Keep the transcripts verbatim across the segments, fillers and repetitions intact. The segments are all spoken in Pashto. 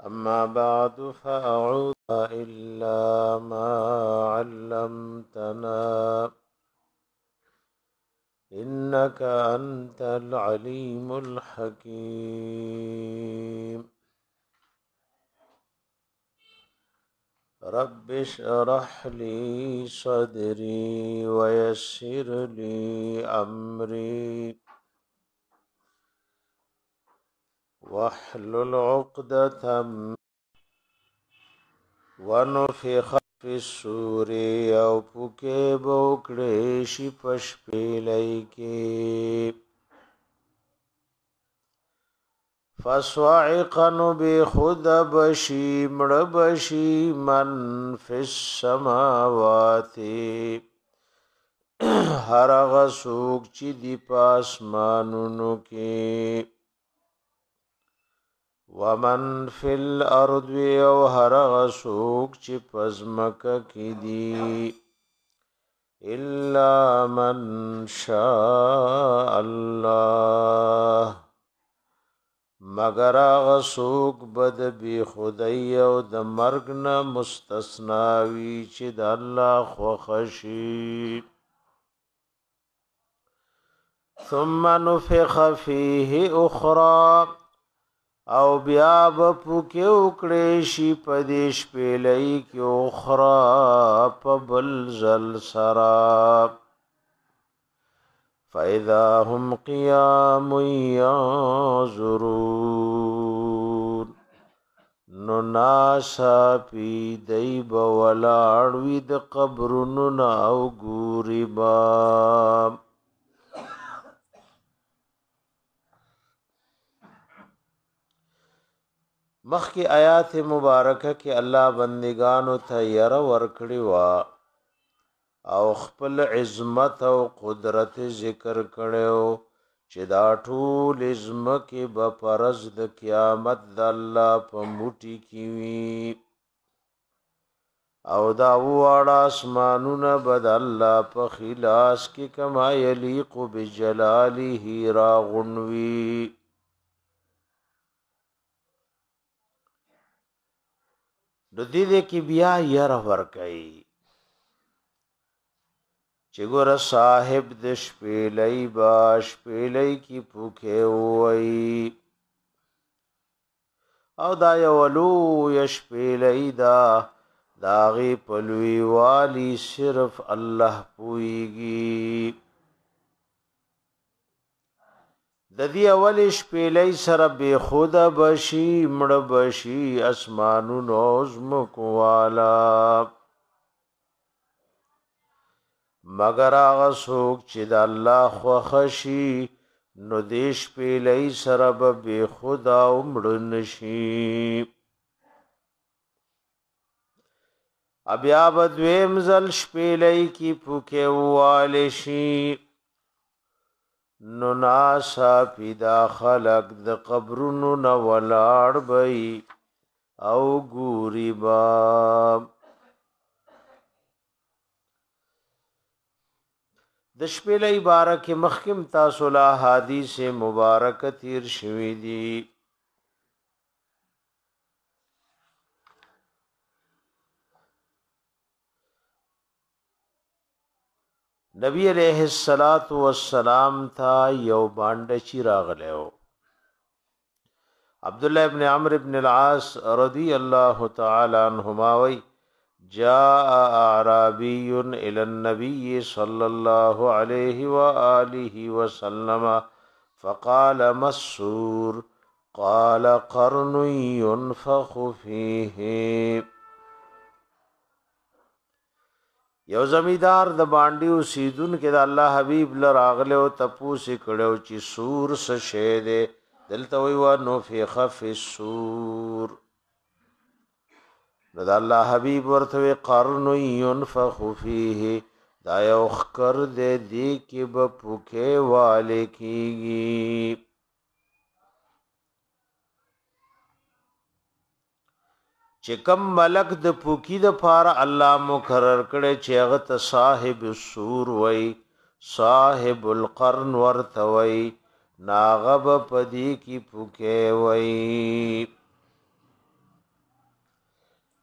أما بعد فأعوذ إلا ما علمتنا إنك أنت العليم الحكيم رب اشرح لي صدري ويسر لي أمري واحلل عقدة ونفخ فی الصور او پوکے بوکڑے شی پشپیلئی کے فصواعقا بی خود بشی مڑ بشی من فی السماوات ہر غسوک چی دی پاسمانونو کے ومن فی الارض او هر غسوک چی پزمک کی دی الا من شاء الله مگر غسوک بد بی خدای او د مرگ نه مستثناوی چی د الله خوخشی ثم نفخ فیه اخرى او بیا بپو کې وکړې شي پدیش پیلای کې اخرى په بل زل سرا فاذا هم قيام ينظرون نو ناسا پی دیب ولاړوي د قبرونو ناو ګوري با مخی آیات مبارکه کې الله بندگانو ته ير ورکړي وا او خپل عظمت او قدرت ذکر کړو چې دا ټول عظمت به پرز د قیامت د الله په موټي کې وي او دا واړه اسمانونه بد الله په خلاص کې کما یلیق بجلاله را غنوي د دې دې کې بیا ير ورکړي چې ګور صاحب د شپېلې باش شپېلې کی پوکه وای او دا یولو یشپېلې دا داغي پلوي والی صرف الله پويږي د دې اول شپېلې سره به خدا بشي مړ بشي اسمانونو زمکو والا مگر هغه څوک چې د الله خوښي نو دیش پیلې سره به خدا مړ نشي بیا به دویم ځل شپېلې کی پوکه واله شي نو ناسا پیدا خلق د قبرونو نو ولاړ بئی او ګوري با د شپېلې بارک مخکم تاسو لا حدیث مبارک تیر شوی دی نبی علیہ الصلات والسلام تا یو باندې چی راغلو عبد الله ابن عمرو ابن العاص رضی الله تعالی عنهما وی جاء اعرابی الى النبي صلى الله عليه واله وسلم فقال مسور قال قرن ينفخ فيه یو زمیدار د باندې اوسیدون کې د الله حبیب لراغله او تپوس کړو چې سور څه شه ده دلته وی و نو فیخ فی السور د الله حبیب ورته قرن ينفخ فيه دا یو خکر دې دی کې به پوکه والے کیږي چې کم ملک د پوکی د پاره الله مقرر کړي چې هغه ته صاحب السور وای صاحب القرن ورته وای ناغب پدی کی پوکه وای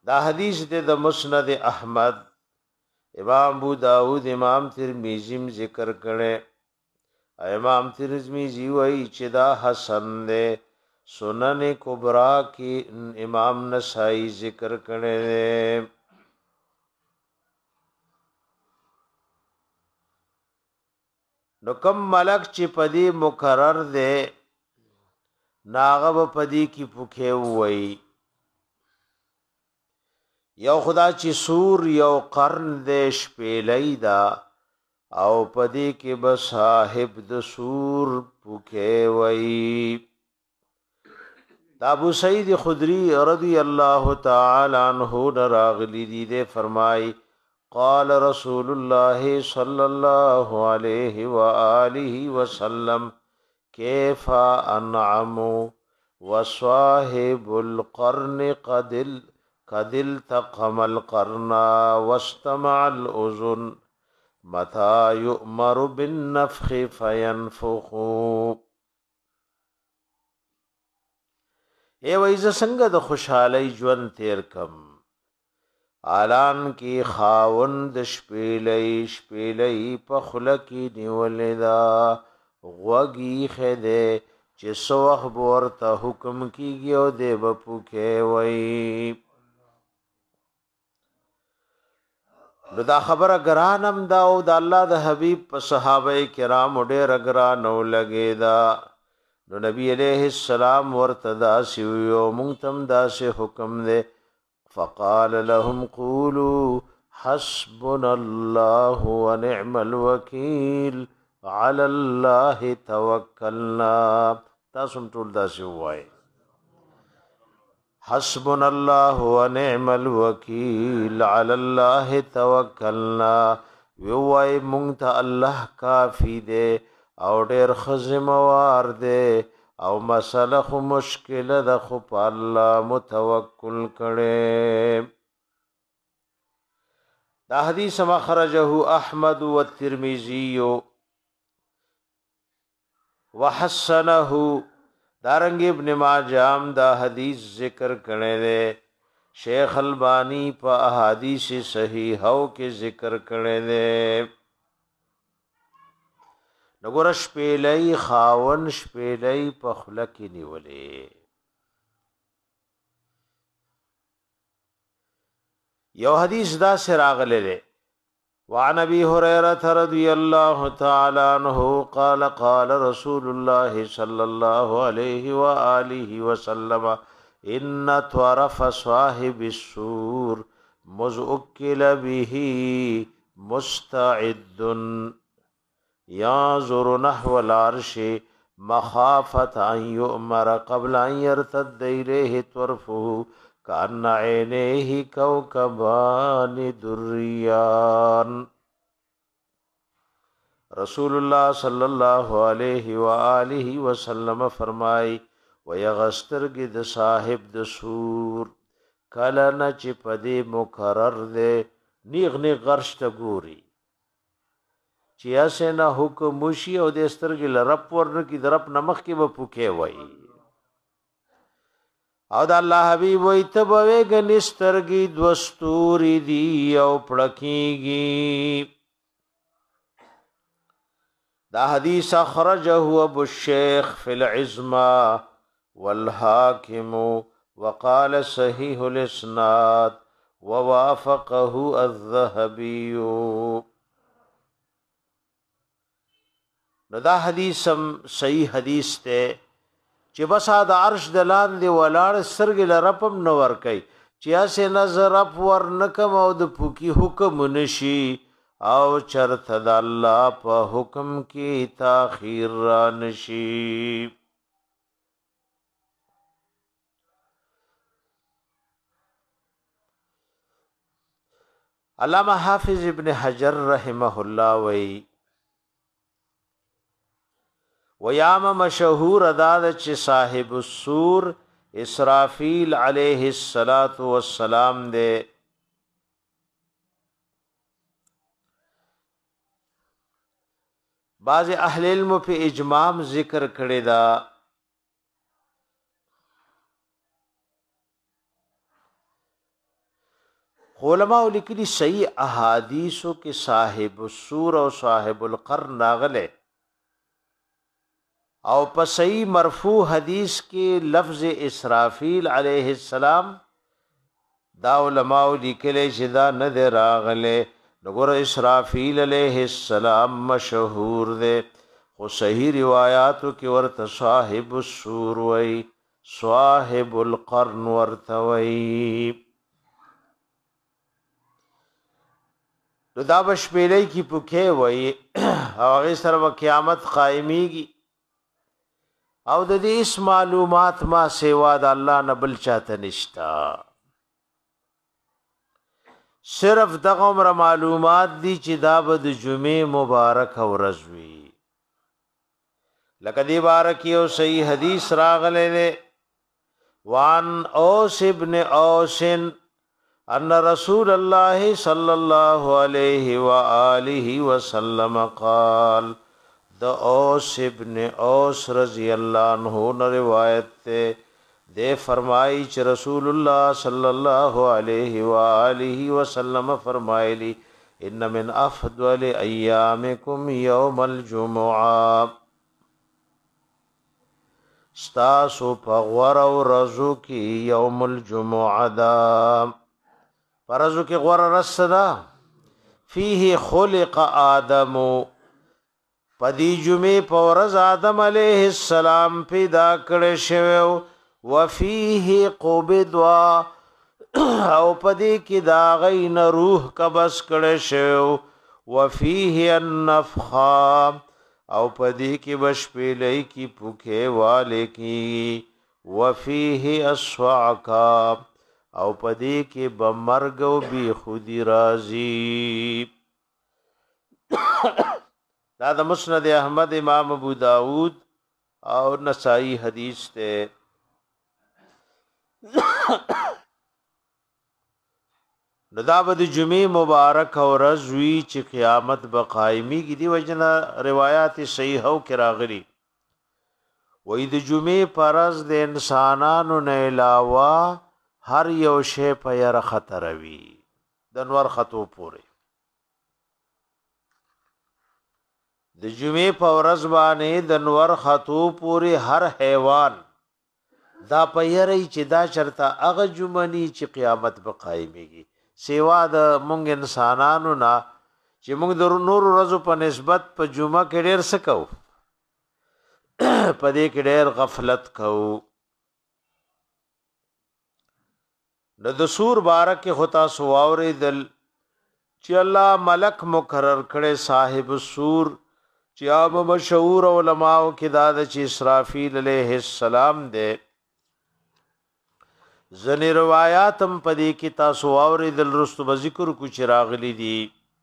دا حدیث دے د مسند احمد، امام ابو داود، امام ترمذی ذکر کړي. امام ترمذی وایي چې دا حسن دے. سنن کبرا کی امام نسائی ذکر کړي دے. نو کم ملک چې پدی مقرر دے ناغب پدی کی پوکhe وای. یو خدا چې سور یو قرن دے شپیلی دا او پدی کی بس صاحب د سور پوکhe وای. دا ابو سعید خدری رضی اللہ تعالی عنہ راغلی دی دے فرمائی قال رسول الله صلى الله عليه وآله وسلم كيف أنعم وصاحب القرن قد قد التقم القرن واستمع الأذن متى يؤمر بالنفخ فينفخ. اے وایز څنګه د خوشحالي ژوند تیر کم آلان کی خاوند شپیلی شپیلی پخلکی نیولی دا غوگی خیده چه سوخ بورتا حکم کی گیو دے بپو کے وی. نو دا خبر گرانم دا او دا اللہ دا حبیب پا صحابہ کرام دیر گرانو لگے دا. نو نبی علیہ السلام ورتدا سیویو منتم دا سے حکم دے فقال لهم قولوا حسبنا الله ونعم الوكيل على الله توكلنا. تاسو ټول داسې وایي حسبنا الله ونعم الوكيل على الله توكلنا. وی مونږ ته الله کافی دی او ډېر خزموار دی او مسله خو مشکل ده خو په الله متوکل کړي. دا حدیث مخرجه احمد والترمذی وحسنه. دارنګ ابن ماجه دا حدیث ذکر کړي دي. شیخ البانی په احادیث صحیحو کې ذکر کړي دي. نګور شپیلی خاون شپیلی په خوله کې نیولې. یو حدیث دا سے راغلی دی وعن ابي هريره رضي الله تعالى عنه قال قال رسول الله صلى الله عليه واله وسلم ان طرف صاحب السور مزؤكل به مستعد ينظر نحو العرش مخافة أن يؤمر قبل أن يرتد إليه طرفه كأن عينيه كوكبان دريان. رسول الله صلی اللہ علیہ وآلہ وسلم فرمائی ویغسترگی د صاحب د سور کلنا چی پدی مقرر دے نیغ نیغ غرش تا گوری چی ایسے نا حکم موشی او دے سترگی لرپ ورنکی درپ نمخ کی با پوکے وائی او دا اللہ حبیب وی تبوے گن سترگی دوستوری دی او پڑکی گی. دا حدیث اخرجہ ابو الشیخ فی العزمہ والحاکم وقال صحیح الاسناد ووافقہ الذهبی. نو دا حدیث هم صحیح حدیث تے چې بسا د عرش دلان دی ولاړ سرګ لرپم نو ور کوي چې اسه نظر اپ ور نکم او د پوکی حکم نشي او چرته د الله په حکم کې تاخير را نشي. علامہ حافظ ابن حجر رحمه الله وی ویام مشهور اداد چې صاحب السور اسرافیل علیہ الصلات والسلام دے. بعض اهل علم په اجمام ذکر کړی دا علماء لیکلي صحیح احادیثو کې صاحب السور او صاحب القرن راغله او په صحیح مرفوع حدیث کې لفظ اسرافیل علیه السلام دا علماء لیکلي چې دا نه دی راغله. نګور اسرافیل علیه السلام مشهور دی خو صحیح روایاتو کې ورته صاحب السور وی صاحب القرن ورته وی. نو دا بشپیلی کی پوکې وی او هغه سره قیامت قائمیږي او د دې اس معلومات ما سیوا د الله نه بل چاته نشتا. صرف دغه عمر معلومات دي چې دا به د جمعې مبارک ورځ وي. لکه دی بارک یو صحیح حدیث راغلی دی وان اوس ابن اوس ان رسول الله صلی الله علیه و آله وسلم قال د اوس ابن اوس رضی الله عنه نے روایت تے دے فرمائی چ رسول اللہ صلی اللہ علیہ وآلہ وسلم فرمائلی ان من افضل ایامکم یوم الجمعہ ستاسو پغور و رزو کی یوم الجمعہ دا پرزو کی غور رس دا فیہ خلق آدمو پدی جمعه پورز آدم علیہ السلام پیدا کړي شوی وفيه قبض او پدی کی دا غین روح قبض کړي شوی وفيه النفخا او پدی کی بشپلې کی پوکه والے کی وفيه الصعقا او پدی کی بمرګ او بی خودی راضی. دا د مسند احمد امام ابو داود او نسائی حدیث ته. نو دا به د جمعې مبارک او ورځ وي چې قیامت به قایمیږي. دی وجنه روایات صحیحو کې راغلي وایي د جمعې پر ورځ د انسانانو نه علاوه هر یو شی په یره خطر وي د نور خطو پورې. د جمعې په ورځ باندې د نور خطو پورې هر حیوان دا په یره چې دا چرته هغه جمعنی چې قیامت به قایمیږي سیوا د مونږ انسانانو نه چې مونږ د نور ورځو په نسبت په جمعه کې ډېر څه کوو په دې کې ډېر غفلت کوو. نو د سور بارک کې خطا سواورې دل چې الله ملک مقرر کړي صاحب السور چې عام مشهور علماء کې دا چې اسرافیل علیہ السلام دے. ځنې روایات هم په دې کې تاسو واورېدل رستو به ذکر کو چې راغلي دي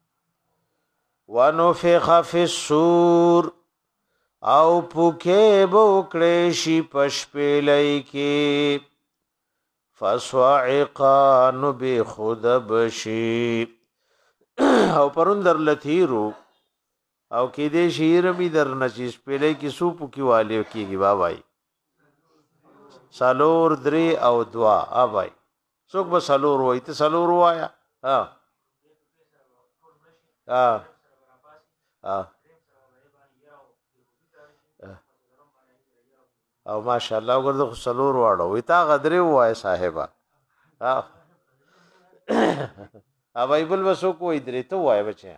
ونفخ فی الصور او پوکې به وکړې شي په شپېلۍ کې فصعقا نو بېخود بشي او پرون در لتیرو او کې دې شیر می در نشي شپېلۍ کې سو پوکي والي کېږي بابای سالور درې او دوا ابای څوک به سالور وای ته سالور وایا ها ها ها او ماشاءالله وګورئ سالور واړو وي تا غدرې وای صاحبہ ها ابای بل وسو کوئی درې ته وای بچي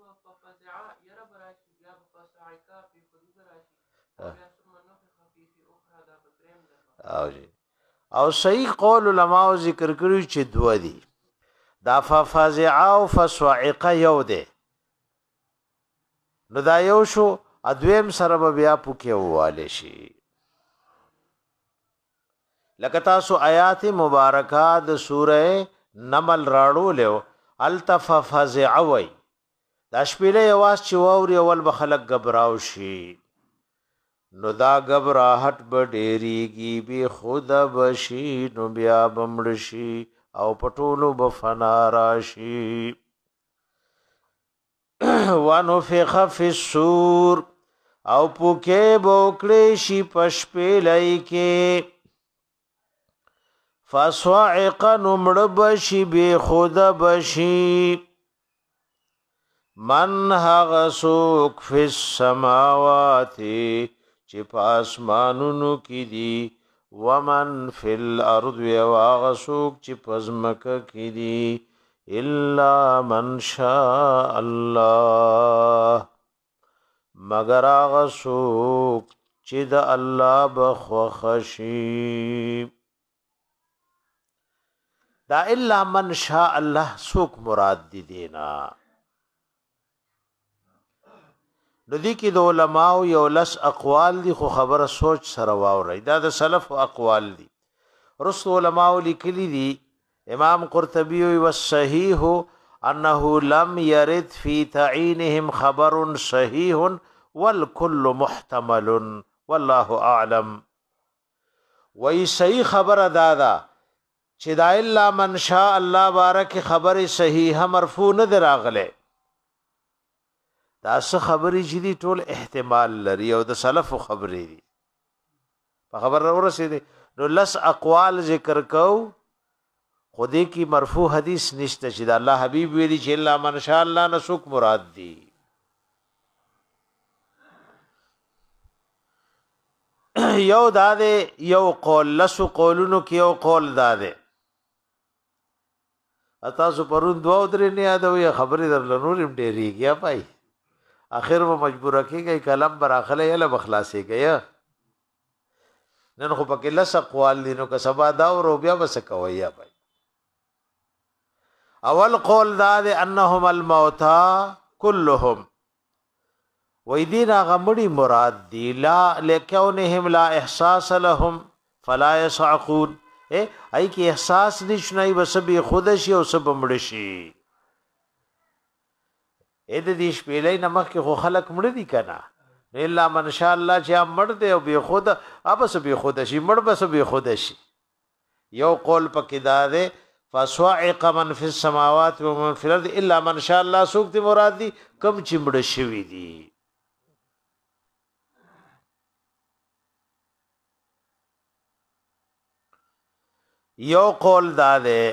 او جی او صحیح قول علماء ذکر کړی چې دو دي دا ففزع او فصعق یو دی نو دا یو شو ادویم سره بیا پوکې واله شي. لکه تاسو آیات مبارکه د سوره نمل راړو له التف فزع وی دا شپېلې आवाज چې ووري اول به خلک غبراو شي نو دا غبراهټ به ډېریږي به خود بشي نو بیا بمړ شي او پټولو به فنا راشي. ونفخ فی الصور او پوکې بوکړې شي پشپېلې کې فصاعق نمړ بشي بے خود بشي من هغه سوک فی السماوات چې پاسمانونو کې دي ومن فی الارض هغه سوک چې پزمکه کې دي الا من شاء الله مگر هغه سوک چې د الله بخوښي دا الا من شاء الله سوک مراد دي دینا نو دی کې د علماء یو لس اقوال دي خو خبره سوچ سره واوري دا د سلف اقوال دي رسول علماء لیکلي دي امام قرطبي والصحيح انه لم يرد في تعينهم خبر صحيح والكل محتمل والله اعلم وای صحیح خبر دادا چې دا الا من شاء الله بارک خبر صحیحه مرفوع نه دراغله دا څه خبرې چې دي ټول احتمال لري او د سلف خبرې دي په خبر ورسېده نو لس اقوال ذکر کو خودی کی مرفوع حدیث نشته چې د الله حبیب ویلي چې الا من شاء الله نسوک مراد دي یو داده یو قول لسو قولونو کې یو قول داده تاسو پرون دوا درې نه یادوي خبرې در لنورم ډېریږي پای اخر و مجبور کیږي کلم براخله یله بخلاصي گیا نن خو پکې لس اقوال دي نو که سبا دا او بیا بس کوي یا پای اول قول داده انهم الموتى كلهم ویدینا غمڑی مراد دی لا لکونهم لا احساس لهم فلا يصعقون اے ای کی احساس نشنای بس به خودشی او سب مړشی اې د دې شپېلې نمک کې خو خلق مړ دي کنه الا من شاء الله چې مړ دی او به خود ابس به خودشی مړ بس به خودشی یو قول پکې دا ده فصاعق من فی السماوات ومن فی الارض الا من شاء الله سوک دی مراد دی کم چې مړ شوی دی یو قول داده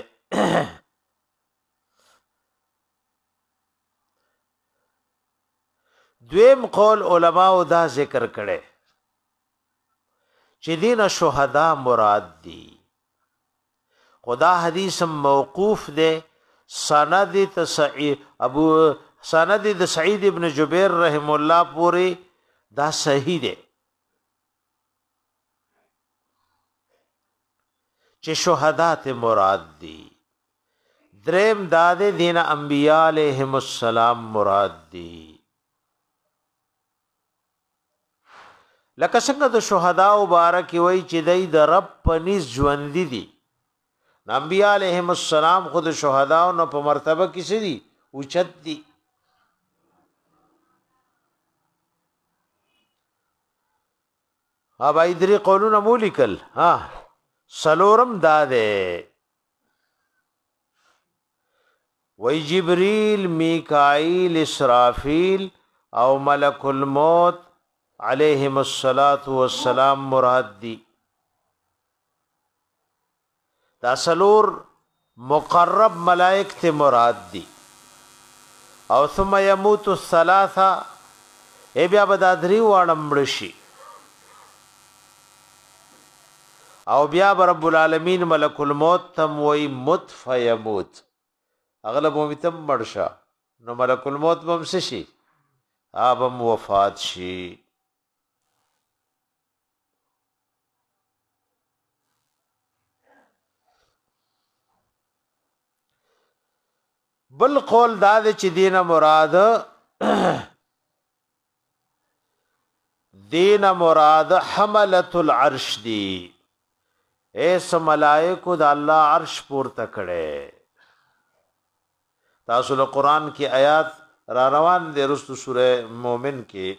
دویم قول علماء دا ذکر کړي چې دین شهدا مراد دي خدا حدیث موقوف ده سند تسعید ابو سند د سعید ابن جبیر رحم الله پوری دا صحیح ده چې شهادت مراد دي دریم داده دین انبیاء علیهم السلام مراد دي لکه څنګه د شهدا مبارک وای چې دای د رب پنځ ژوند دي انبیاء علیهم السلام خود شهدا او په مرتبه کې سړي اوچت دي ها بای درې قولونه مولیکل ها سلورم داده وی جبریل میکائیل اسرافیل او ملک الموت علیہم الصلاة والسلام مراد دی دا سلور مقرب ملائک تے مراد دی او ثم یموت الثلاثه ای بیا بدادری وانم مړشي او بیا رب العالمین ملک الموت تم وی مت فیموت اغلب مومتم مرشا نو ملک الموت بم سشي آبم وفات شي بل قول دا چې دینه مراد دینه مراد حملۃ العرش دی ایس ملائکو د الله عرش پورته کړي تاسو له قران کې آیات را روان دي رسو سوره مومن کې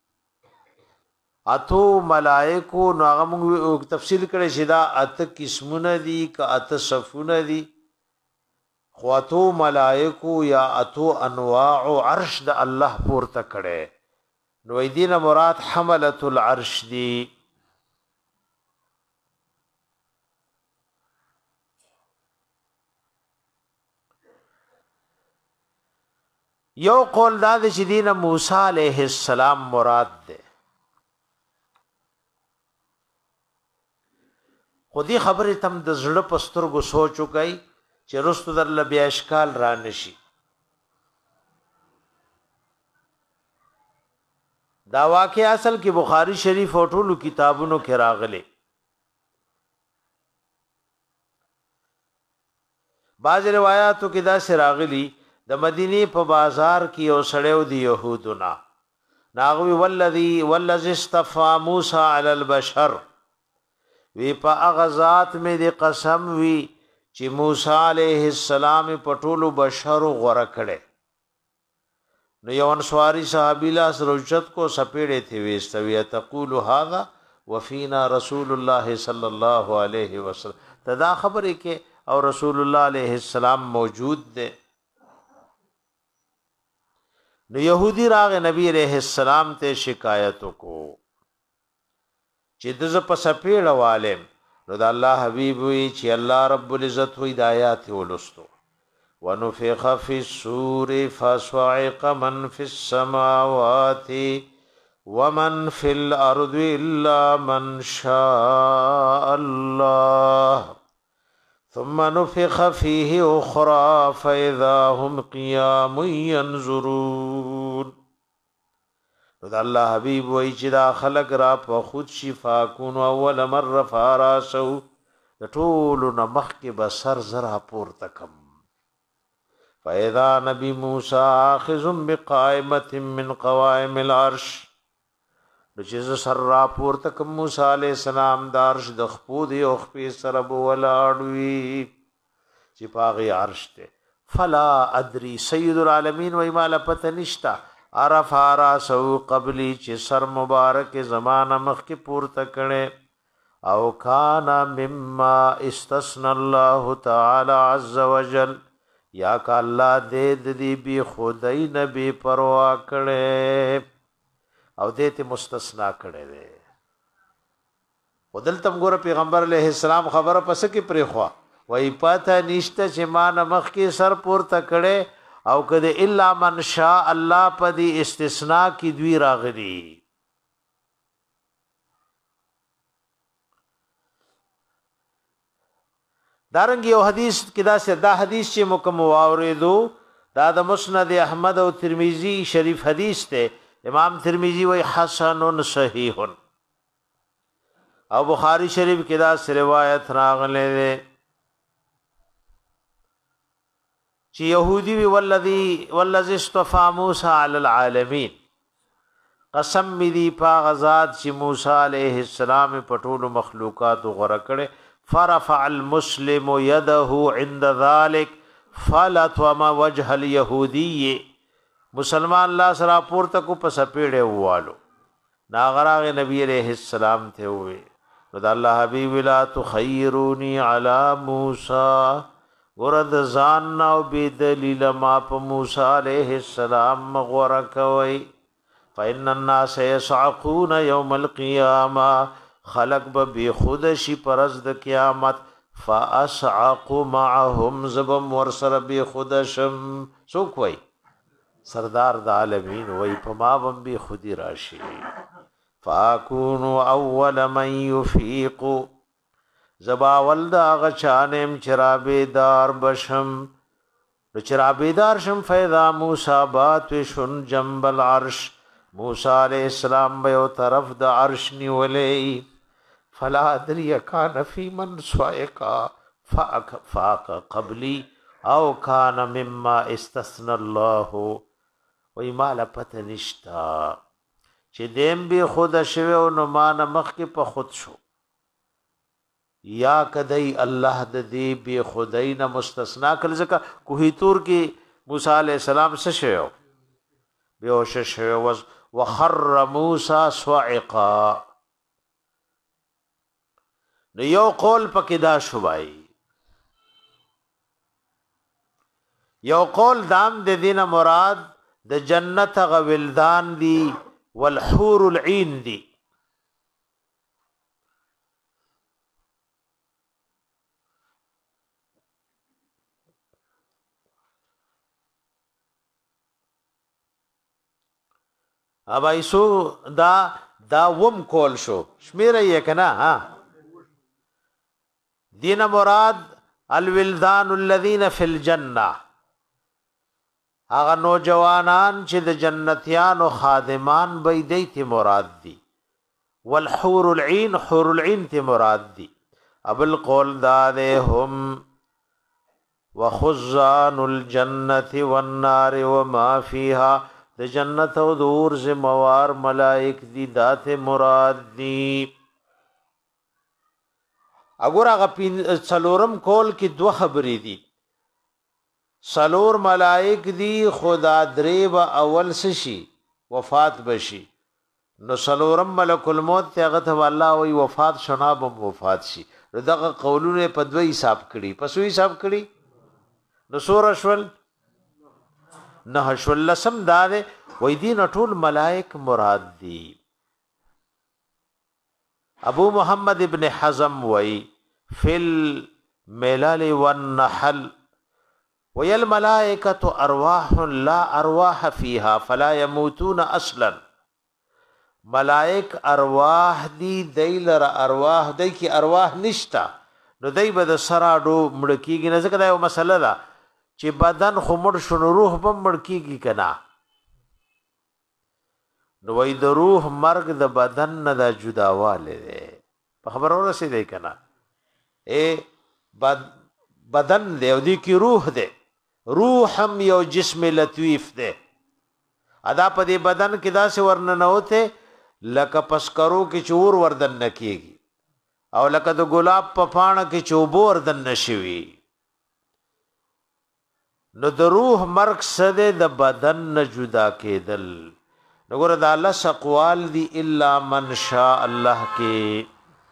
اتو ملائکو نو هغه موږ تفصیل کړي چې دا ات قسمونه دي ک ات صفونه دي خواتو ملائکو یا اتو انواع عرش د الله پورته کړي نو دینه مراد حملۃ العرش دی یو قول دا د چې دین موسی علیه السلام مراد ده خودی خبره تم د زړه پسترګو سوچو کوي چې رستو در لبیا اشکال را نشي دا واقع اصل کې بخاری شریف او ټولو کتابونو کې راغلي بعض روایتو کې دا سراغلی د مدینه په بازار کې او سړیو دی يهودنا ناغوی والذي والذي استفى موسى على البشر وی په اغزات می دی قسم وی چې موسی علیہ السلام په ټولو بشر غوړه کړي نو یو انصاری صحابی لا سروجت کو سپېړې تھی وستوی تقول هذا وفينا رسول الله صلی الله علیه وسلم تدا خبره کې او رسول الله علیہ السلام موجود دے نو یہودی راغ نبی علیہ السلام ته شکایت کو چې دز په سپېړ والے نو د الله حبیب وی چې الله رب العزت وی د آیات ولستو ونفخ فی الصور فصعق من فی السماوات ومن فی الارض الا من شاء الله ثم نفخ فيه اخرى فاذا هم قيام ينظرون رضا الله حبیب وای چې دا خلق را په خود شفا کون اول مره فاراسو د ټول نمخ کې بسر زرا پور تکم فاذا نبی موسی اخذ بقائمه من قوائم العرش د چې سر را پور تک موسی علیہ السلام دارش د خپود او خپې سره ولاړوي چې پاغي عرش ته فلا ادري سید العالمین و ایمال پتنشتا عرف راسو قبلی چې سر مبارک زمانہ مخ کې پور تکړه او کانا مما استثنى الله تعالی عز وجل یا کا الله دې دې بي خدای نبی پروا کړي او دې مستثنا کړي وي ودلتم ګور پیغمبر علیہ السلام خبره پس کې پرې خوا وای پاته نشته چې مان مخ کې سر پورته کړي او کده الا من شاء الله پدی استثناء کی دوی راغلي دارنګ یو حدیث کې دا سه دا حدیث چې مکم واوریدو دا د مسند احمد او ترمذی شریف حدیث ته امام ترمذی وی حسن صحیح او بخاری شریف کې دا روایت راغله ده چې يهودي وی والذي والذي استفى موسى على العالمين قسم می دی پا غزاد چې موسی علیہ السلام پټول مخلوقات غره کړي فرفع المسلم يده عند ذلك فلطم وجه اليهودي مسلمان الله سره پورته کو پس پیړې والو ناغراغ نبی علیہ السلام ته وې رضا الله حبیب لا تخيروني على موسى ورد ځان او بدلیل ما په موسی علیہ السلام غره کوي فإن الناس يصعقون يوم القيامة خلق به خود شي پرز د قیامت فاسعق معهم زبم ورسر به خودشم سو کوي سردار د عالمین وای په ما بم به خودی راشي فاكون اول من يفيق زبا ولد غچانم چرابیدار بشم چرابیدار شم فیضا موسی بات شن جنب العرش موسی علیہ السلام به طرف د عرش نیولې فلا ادري كان في من سوائقا فاق قبلي او كان مما استثنى الله وای مال پته نشتا چې دیم به خود شوه او نو مان مخ کې په خود شو یا کدی الله د دې به خدای نه مستثنا کړ ځکه کوهی تور کې موسی علی السلام څه شو به او شو وخر موسی صعقا نو یو قول پکې دا شوبای یو قول دام د دینه مراد د جنت غولدان دی والحور العين دی اب ایسو دا دا وم کول شو شمیره یې کنا ها دین مراد الولدان الذين في الجنه هغه نوجوانان چې د جنتیانو خادمان به دیت مراد دي والحور العين حور العين ته مراد دي ابل قول دادهم وخزان الجنه والنار وما فيها د جنت او دور زموار ملائک دي دات مراد دي اگر هغه څلورم کول کې دوه خبرې دي سلور ملائک دی خدا دریب اول سشي وفات بشي نو سلورم ملک الموت ته هغه ته الله وی وفات شناب وفات شي دغه قولونه په دوی حساب کړي پسوي حساب کړي نو سور اشول نه اشول لسم دار وی دین ټول ملائک مراد دي ابو محمد ابن حزم وی فل ملال والنحل وی الملائکة ارواح لا ارواح فيها فلا يموتون اصلا ملائک ارواح دی دیلر ارواح دی کی ارواح نشتا نو دی به د سراډو مړکیږي نه ځکه دا یو مسله ده چې بدن خو مړ شو نو روح به مړکیږي کنا نو وی د روح مرګ د بدن نه د جداواله ده په خبر اورسې دی کنا اے بد بدن دی او دی کی روح دی روح هم یو جسم لطیف ده ادا په دې بدن کې داسې ورننه وته لکه پسکرو کې چور وردن نکېږي او لکه د ګلاب په پاڼه کې چوبو وردن نشوي نو د روح مرګ سده د بدن نه جدا کېدل نګور د الله سقوال دی الا من شاء الله کې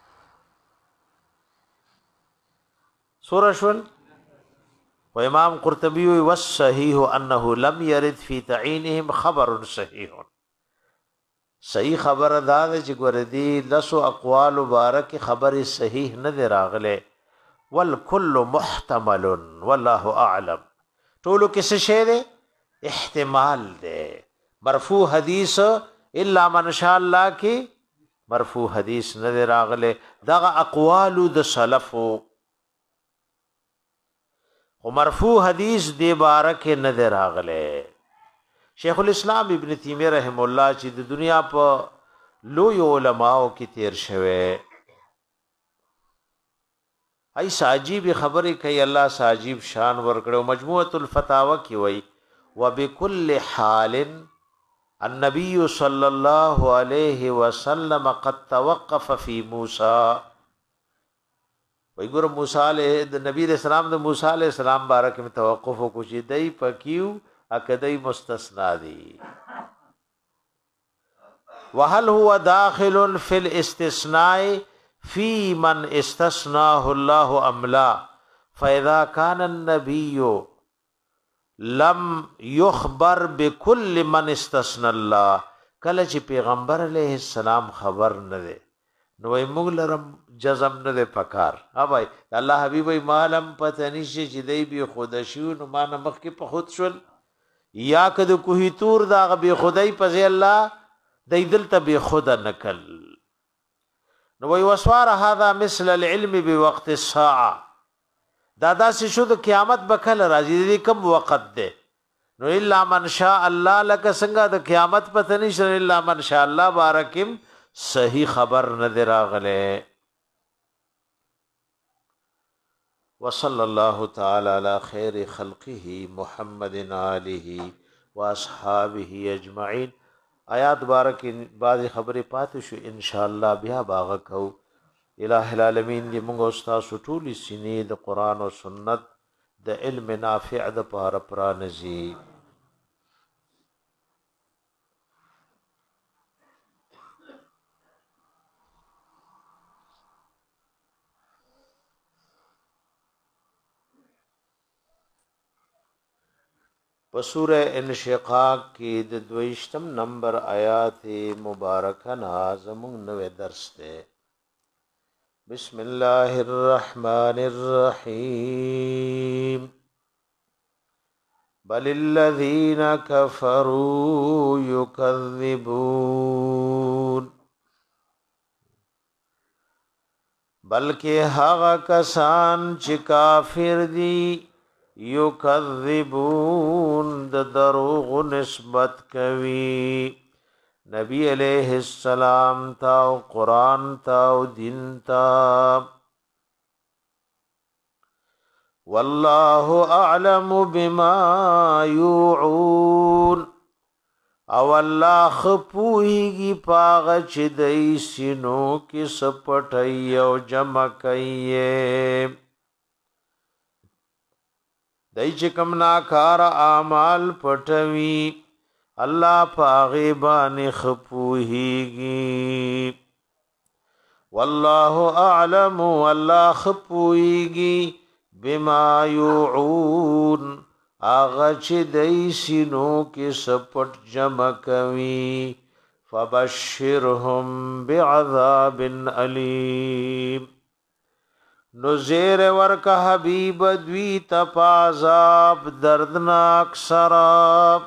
سورہ شول و امام قرطبی والصحیح انه لم يرد في تعینهم خبر صحیح صحیح خبر دا چې ګوردی لسو اقوال مبارک خبر صحیح نه راغله والکل محتمل والله اعلم ټولو کې څه شی دی احتمال دی مرفوع حدیث الا من شاء الله کې مرفوع حدیث نه راغله دغه اقوال د سلفو خو مرفوع حدیث دی بارک نه راغله شیخ الاسلام ابن تیمیہ رحم الله چې د دنیا په لوی علماء کې تیر شوه ای ساجیب خبرې کوي الله ساجیب شان ورکړو مجموعه الفتاوی کې وای وبكل حال النبي صلى الله عليه وسلم قد توقف في موسى وی ګور موسی علیہ د نبی رسول الله د موسی علیہ السلام بارک میں توقف کو چې دای پکیو اکدای مستثنا دی وهل هو داخل في الاستثناء في من استثناه الله ام لا فاذا كان النبي لم يخبر بكل من استثنى الله کله چې پیغمبر علیہ السلام خبر نه دی نو موږ لرم جزم نه پکار ها بھائی الله حبیبي مالم پتنیش چې دی به خود شو نو مان مخ کې په خود شول یا کده کوهی تور دا به خدای په الله دی دل ته به خود نکل نو وی وسوار هذا مثل العلم بوقت الساعه دا داسې شو د قیامت بکل راځي دی کم وخت دی نو الا من شاء الله لك څنګه د قیامت پتنیش الا من شاء الله بارکم صحیح خبر نه راغله وصلى الله تعالى على خير خلقه محمد آله واصحابه اجمعين آیات بارک بعض خبرې پاتې شو ان شاء الله بیا باغ کو الہ العالمین دې موږ استاد ټول سینې د قران او سنت د علم نافع د پاره پرانځي بسورہ انشقاق کی د دویشتم نمبر آیات مبارکہ نازمون نوے درس دے بسم اللہ الرحمن الرحیم بل الذين كفروا يكذبون بلکې هغه کسان چې کافر دي یکذبون د دروغ نسبت کوي نبی علیہ السلام تا او قرآن تا او دین تا والله اعلم بما يوعون او الله خپويږي پاغه چې دای سينو کې سپټي او جمع کوي دای چې کوم ناکار اعمال پټوي الله پاغه باندې خپويږي والله اعلم والله خپويږي بما يوعون آغا چه دی سینو کی سپٹ جمع کوي فبشرهم بعذاب علیم نو زیر ورکا حبیب دوی تپازاب دردناک سراب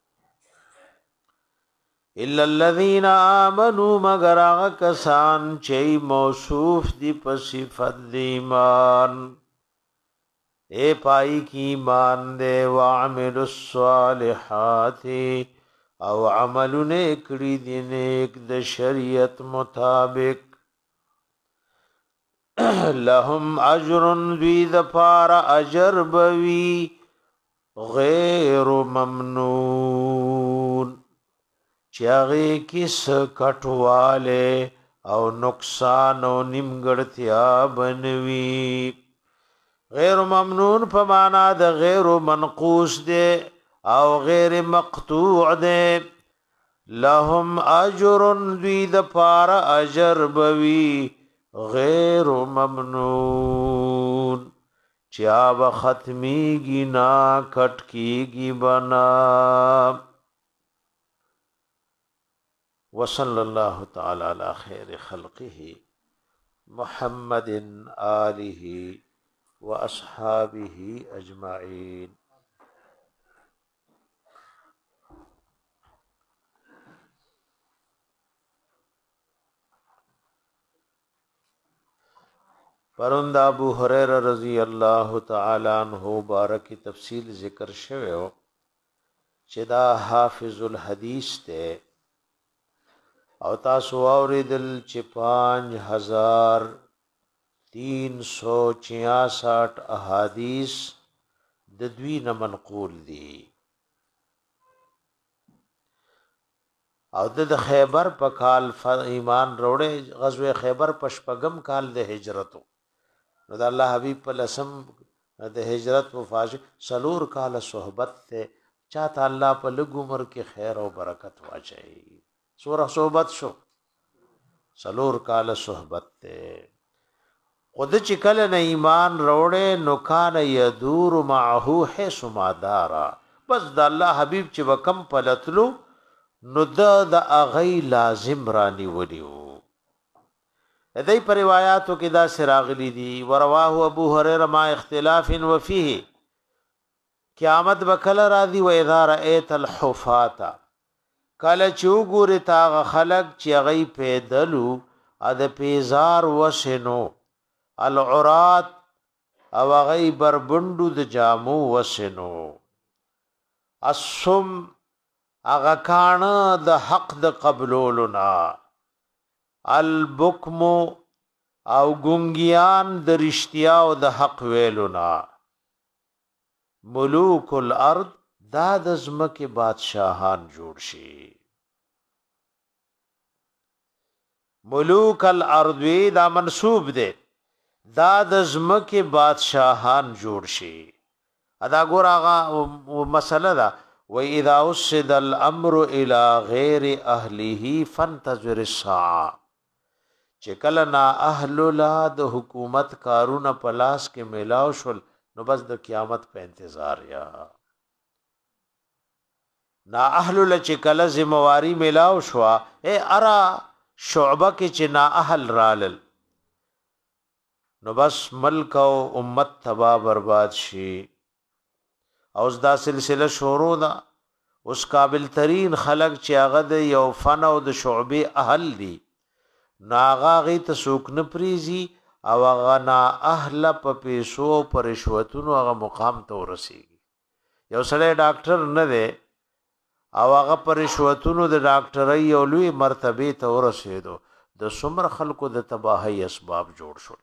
الا الذين آمنوا مگر آغا کسان چه موصوف دی پصفت دی ایمان اے پائی کی ایمان دے وعمل الصالحات او عمل نیکڑی دی نیک د شریعت مطابق لهم اجر دوی د پار اجر بوی غیر ممنون چاغی کس کټواله او نقصان او نیمګړتیا بنوی غیر ممنون په معنا د غیر منقوص دے او غیر مقطوع دے لهم اجر دوی د پار اجر بوی غیر ممنون چیا به ختمی گی نا کټ کیږي بنا وصلی الله تعالی علی خیر خلقه محمد آله واصحابه اجمعین پرند ابو هريره رضی الله تعالی عنہ بارک تفصیل ذکر شوه چې دا حافظ الحدیث ته او تاسو اوریدل چې پانچ ہزار تین سو چھیاسٹھ احادیث د دوی نه منقول دي او د خیبر په کال ایمان وروړي غزوه خیبر په شپږم کال د هجرتو نو د الله حبیب په لسم د هجرت وفاش سلور کال صحبت ته چاته الله په لګ عمر کې خیر او برکت واچي سوره صحبت شو سلور کال صحبت ته خود چې کله نه ایمان وروړي نو کان یدور معه حيث ما دارا بس د الله حبیب چې وکم پلتلو نو د د اغی لازم رانی ولیو دای پر روایتو کې دا سراغلی دي ورواه ابو هريره ما اختلاف وفيه قیامت وکله راضی و اذا رأيت الحفات کله چوغور تا خلق چې غي پیدلو اد پیزار وسنو العرات او غي بربندو د جامو وسنو الصم اغا کان د حق د قبولولنا البکم او ګونګیان د رښتیا او د حق ویلونا ملوک الارض دا د زمکه بادشاہان جوړ شي ملوک الارض دا منسوب ده دا د زمکه بادشاہان جوړ شي ادا ګور هغه مسله ده وَإِذَا أُسِّدَ الْأَمْرُ إِلَى غَيْرِ أَهْلِهِ فَانْتَظِرِ السَّاعَةَ چې کله نا اهل لا د حکومت کارونه پلاس کې ملاو شول نو بس د قیامت په انتظار یا نا اهل لا چې کله ذمہواری ملاو شو اے ارا شعبہ کې چې نا اهل رالل نو بس ملک او امت تباہ برباد شي اوس دا سلسله شروع ده. اوس قابل ترین خلق چې هغه د یو فن او د شعبې اهل دي ناغا غي ته سوک نه پریزي او هغه نا اهل په پیسو پر رشوتونو هغه مقام ته ورسیږي. یو سړی ډاکټر نه دی او هغه پر رشوتونو د ډاکټرۍ یو لوی مرتبه ته ورسېدو، د څومره خلکو د تباہی اسباب جوړ شول.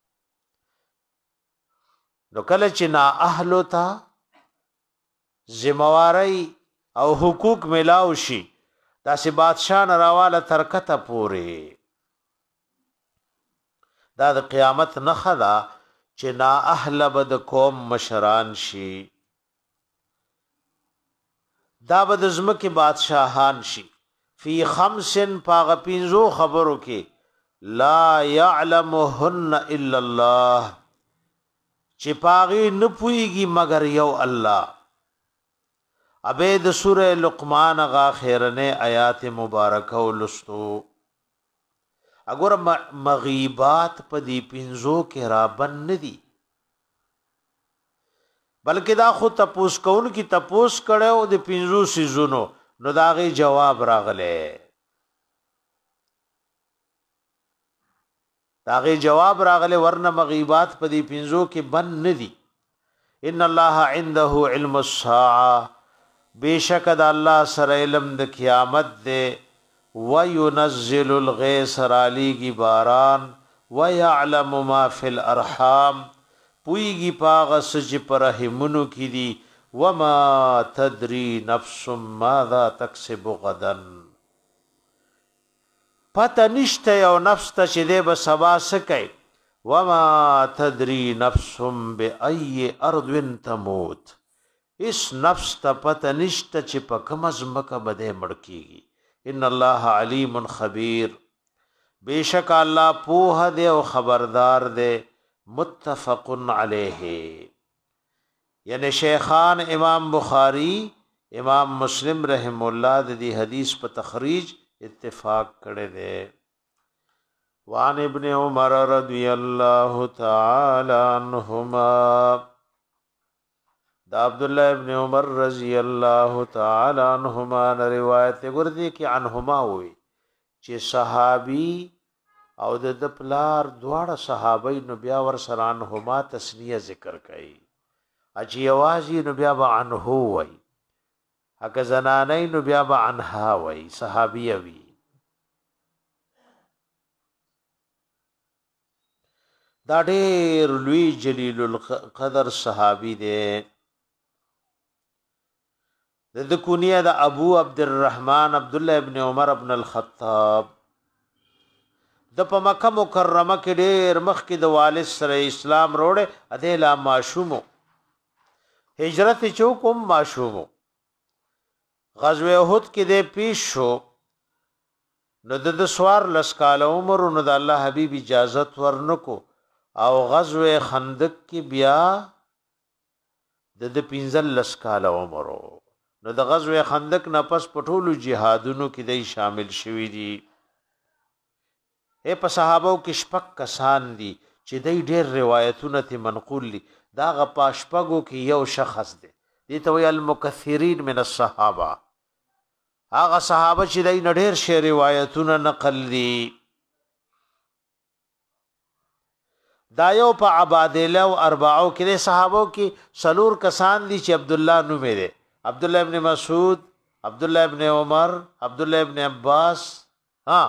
نو کله چې نا اهلو ته ذمہواری او حقوق ملاو شي داسې بادشاہ نه راواله ترکته پورې، دا د قیامت نښه ده چې نا اهل به د قوم مشران شي، دا به د ځمکې بادشاهان شي. فی خمسن پاغه پینزو خبرو کې لا یعلمهن الا الله چې پاغي نه پويږي مگر یو الله. ابه د سوره لقمان غا خیرنه آیات مبارکه ولستو اگر مغیبات په دی پینزو کې را بن ندي بلکې دا خو تپوس کون کی تپوس کړو د پینزو سيزونو نو داغي جواب راغله داغي جواب راغله ورنه مغیبات په دی پینزو کې بن ندي. ان الله عنده علم الساعه بیشک د الله سره علم د قیامت دے وینزل الغیث رالیگی باران ویعلم ما فی الارحام پویگی پاغس چی پرحمونو کی دی وما تدری نفس ماذا تکسب غدن پتا نشته یو نفس ته چې دی به سبا سکی وما تدری نفس بأی ارض تموت اس نفس ته پته نشته چې په کوم ځمکه بده مړ کیږي. ان الله علیم خبیر بیشک الله پوه دی او خبردار دی. متفق علیه یعنی شیخان امام بخاری امام مسلم رحم الله د دې حدیث په تخریج اتفاق کړي دي. وان ابن عمر رضی الله تعالی عنهما دا عبد الله ابن عمر رضی الله تعالی عنهما نے روایت ګردی کی عنهما وی چې صحابی او د پلار دواړه صحابی نو بیا ور سره عنهما تسنیه ذکر کړي اجي اوازي نو بیا به عنه وی هک زنانای نو بیا به عنها وی صحابیه وی. دا ډېر لوی جلیل القدر صحابی دی. د کونیه د ابو عبد الرحمن عبد الله ابن عمر ابن الخطاب د په مکه مکرمه کې ډېر مخکې د والد سره اسلام روړې اده لا ماشومو هجرت چوکم ماشومو غزوه احد کې د پیش شو نو د سوار لسکاله عمر نو د الله حبیب اجازت ورنکو او غزوه خندق کې بیا د د پنځل لسکاله عمرو نو د غزوه خندق نه پس پټولو جهادونو کې دای شامل شوی دي. اے په صحابو کې شپک کسان دي چې دای ډېر روایتونه ته منقول دي. دا غ پاشپغو کې یو شخص دی دي ته وی المکثرین من الصحابه هغه صحابه چې دای ډېر شی روایتونه نقل دي. دا یو په عبادله او اربعو کې صحابو کې سلور کسان دي چې عبد الله نوم دی عبد الله ابن مسعود عبد الله ابن عمر عبد الله ابن عباس ها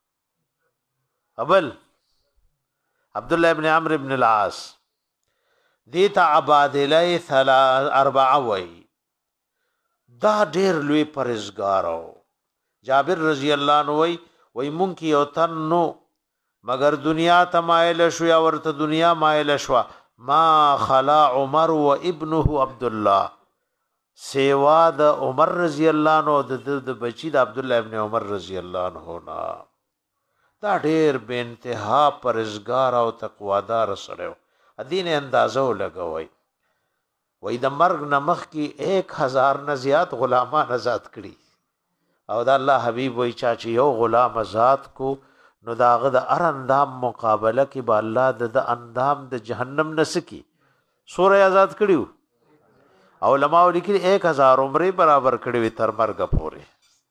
ابل عبد الله ابن عمرو ابن العاص دیتا عبادله ثلاث اربعه وی. دا ډیر لوی پرهیزګارو. جابر رضی الله عنه وی وی مونږ کې یو تن نو مگر دنیا تمایل شو یا ورته دنیا مایل شو ما خلا عمر و ابنه عبد الله سیوا د عمر رضی الله عنه د بچی د عبد الله ابن عمر رضی الله عنه نا. دا ډیر به انتها پرهیزګار او تقوادار سره ادین اندازو لګوي وای د مرګ نمخ کی ایک ہزار نه زیات غلامان آزاد کړي او د الله حبیب وای چا چې یو غلام آزاد کو نو داغه د ار اندام مقابله کې با الله د اندام د جهنم نسکی سورہ آزاد کړیو علماء لیکلي ایک هزار عمرې برابر کړې وي تر مرګ پورې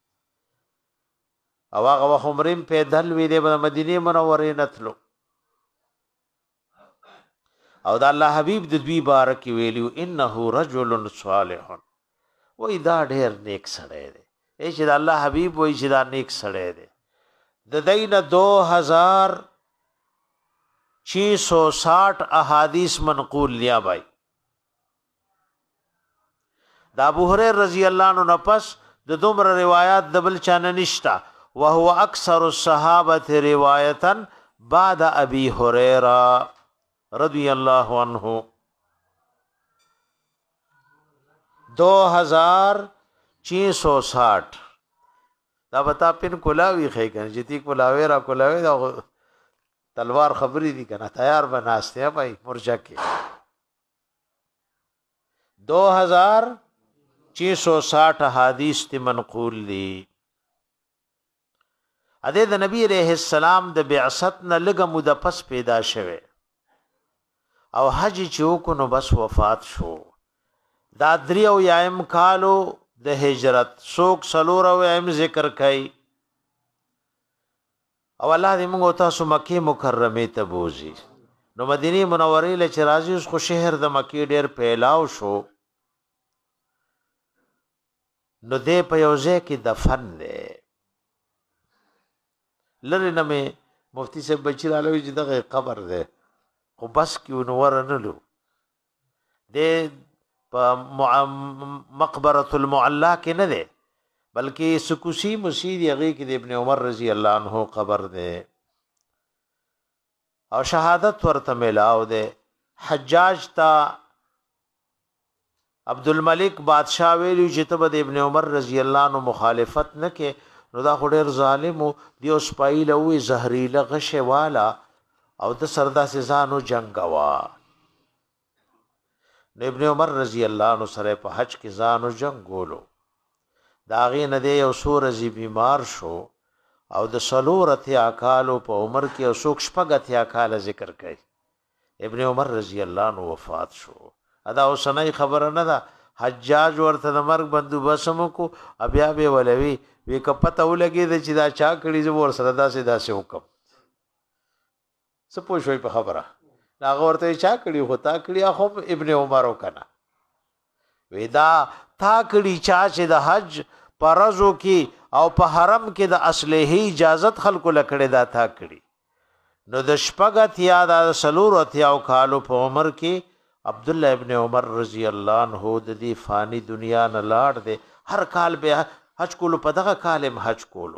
او هغه وخت عمرې پیدل وی د مدینه منورې نتلو او د الله حبیب د دوی بارک ویلو انه رجل صالح و اذا ډېر نیک سړی دی ای چې د الله حبیب وای چې دا نیک سړی دی د دینه دو ہزار چھ سو ساٹھ احادیث منقول لیا بھائی دا ابو هريره رضی الله عنه نفس د دومره روایات دبل چانه نشتا وهو اکثر الصحابه روایتا بعد ابي هريره رضی الله عنه دو ہزار چھ سو ساٹھ دا بتا پن کولاوی خی کنه جتی کولاوی را کولاوی دا تلوار خبری دی کنه تیار بناستے ہیں بھائی مرجا کے دو ہزار چھ سو ساٹھ حدیث تی منقول لی اده د نبی علیہ السلام د بعثت نه لګه مده پس پیدا شوه او حج چوکو نو بس وفات شو دا دریو یایم کالو د هجرت سوک سلور او یم ذکر کای او الله دې موږ تاسو مکه مکرمه ته بوزي نو مدینه منورې له چرازی اوس خو شهر د مکه ډیر پیلاو شو نو دې په یوځه کې دفن دی لری نه مې مفتی صاحب بچی رالوي چې دغه قبر دی خو بس کې نور نه لو د مقبره المعلا کې نه دی بلکې سکوسی مسجد یغی کې د ابن عمر رضی الله عنه قبر دی او شهادت ورته ملاو دی حجاج تا عبد الملک بادشاہ ویلو چې ته د ابن عمر رضی الله عنه مخالفت نه کې نو دا خډیر ظالم دی اوس پایله وی زهريله غشه والا او د سردا سزانو جنگوا نو ابن عمر رضی الله عنه سره په حج کې ځانو جنگولو داغه نه دی او سورزي بیمار شو او د سلورته اکالو په عمر کې او سوک شپګته اکاله ذکر کړي ابن عمر رضی الله عنه وفات شو ادا اوسنۍ خبره نه ده حجاج ورته د مرګ بندوبسمو کو بیا به ولوي وی کپته ولګي د چې دا چا کړي زو ور سره داسې داسې حکم سپو شوي په خبره هغه ورته چا کړي هوتا کړي خو ابن عمر وکنه ودا تا کړي چا چې د حج پرزو کې او په حرم کې د اصله اجازت خلکو لکړي دا تا کړي نو د شپګت یاد د سلورت یاو کالو په عمر کې عبد الله ابن عمر رضی الله عنه د دې فانی دنیا نه لاړ دي هر کال به حج کولو په دغه کال هم حج کولو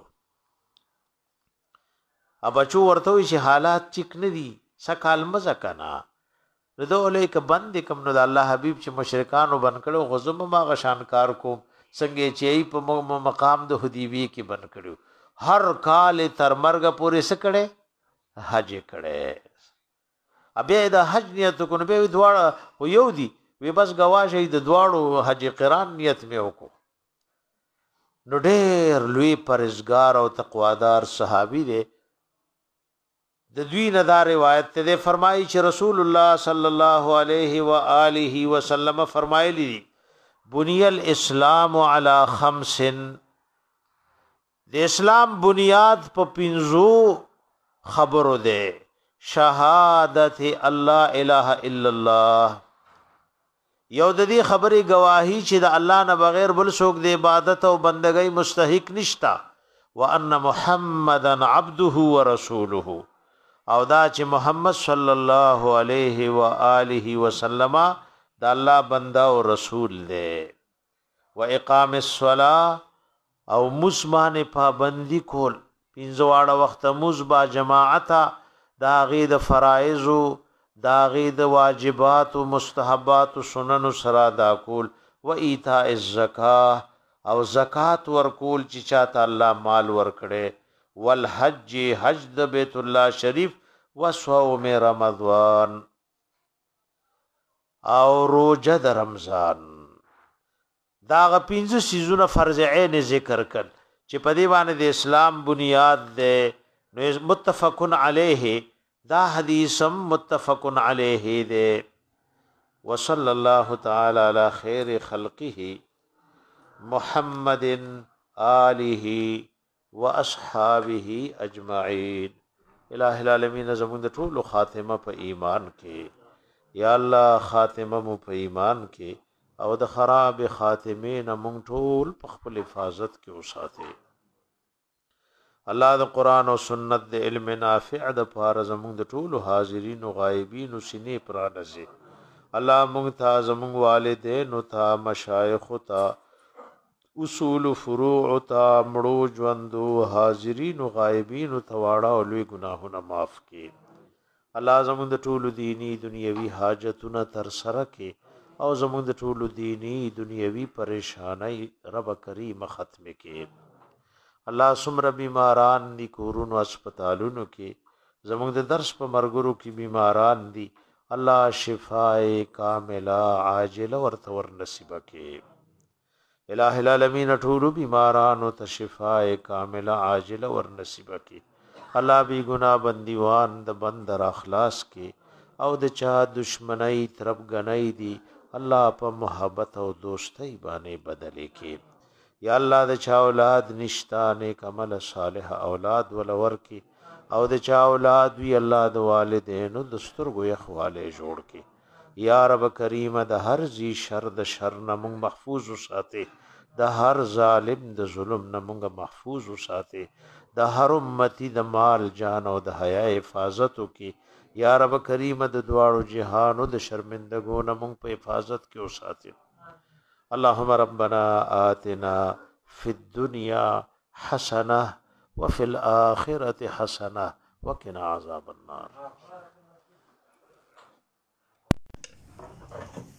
ابچو ورته چې حالات ټیک نه دي سکال مزه کنا ردو الیک بند کوم نو د الله حبیب چې مشرکانو بن کړو غزم ما غشان کار کو څنګه چې په مقام د حدیبی کې بن کړو هر کال تر مرګ پورې سکړې حج کړي ابه د حج نیت کو نو به دواړه یو دي وی بس گواشه د دواړو حج قران نیت مې وکړو نو ډېر لوی پرهیزګار او تقوادار صحابي دی د دوی نه دا روایت ته فرمایي چې رسول الله صلی الله علیه و آله وسلم فرمایلی بنی الاسلام علی خمس د اسلام بنیاد په پنځو خبرو ده شهادت الله اله الا الله یو د دې خبرې گواهی چې د الله نه بغیر بل څوک د عبادت او بندګۍ مستحق نشتا وان محمدا عبده ورسوله او دا چې محمد صلی الله علیه و آله وسلم د الله بنده او رسول دی و اقام الصلاه او مسمان پابندی کول پنځه واړه وخت مزبا جماعت دا غید فرائض دا غید واجبات و مستحبات و سنن سرا دا کول و ایتاء الزکاه او زکات ورکول چې چاته الله مال ورکړي والحج حج د بیت الله شریف و صوم رمضان او روزه د رمضان دا غ پنځه سيزونه فرض عین ذکر کړ چې په دې باندې د اسلام بنیاد ده نو متفقن علیه دا حدیثم متفقن علیه ده وصلی الله تعالی علی خیر خلقه محمد آله واصحابه اجمعین. الہ العالمین زمون د ټولو خاتمه په ایمان کې، یا الله خاتمه مو په ایمان کې او د خراب خاتمه نه مونږ ټول په خپل حفاظت کې وساتي. الله د قران او سنت د علم نافع د پاره زمون د ټولو حاضرین او غایبین او سینې پرانځي. الله مونږ ته زمون والدین او ته مشایخ او ته اصول فروع تا مړو ژوندو حاضرین او غایبین او تواړه او لوی ګناهونه معاف کړي. الله زموږ د ټولو دینی دنیوي حاجتونه تر سره کړي او زموږ د ټولو دینی دنیوي پریشانای رب کریم ختم کړي. الله سمره بیماران دي کورونو هسپتالونو کې، زموږ د درس په مرګرو کې بیماران دي، الله شفای کامله عاجله ورته ور نصیب کړي. الہ العالمین ټولو بیمارانو ته شفای کامله عاجله ور نصیب کړي. الله بی گناه بندیوان د بندر اخلاص کې او د چا دشمنی طرف غنۍ دي الله په محبت او دوستۍ باندې بدلې کې. یا الله د چا اولاد نشتا نیک عمل صالح اولاد ولور کې او د چا اولاد وی الله د والدینو د سترګو یخواله جوړ کې. یا رب کریم د هر زی شر د شر نه مونږ محفوظ وساتي، د هر ظالم د ظلم نه مونږ محفوظ وساتي، د هر امتی د مال جان او د حیا حفاظت وکي. یا رب کریم د دواړو جهانو د شرمندګو نه مونږ په حفاظت کې وساتي. اللهم ربنا آتنا فی الدنیا حسنه وفي الاخره حسنه وقنا عذاب النار.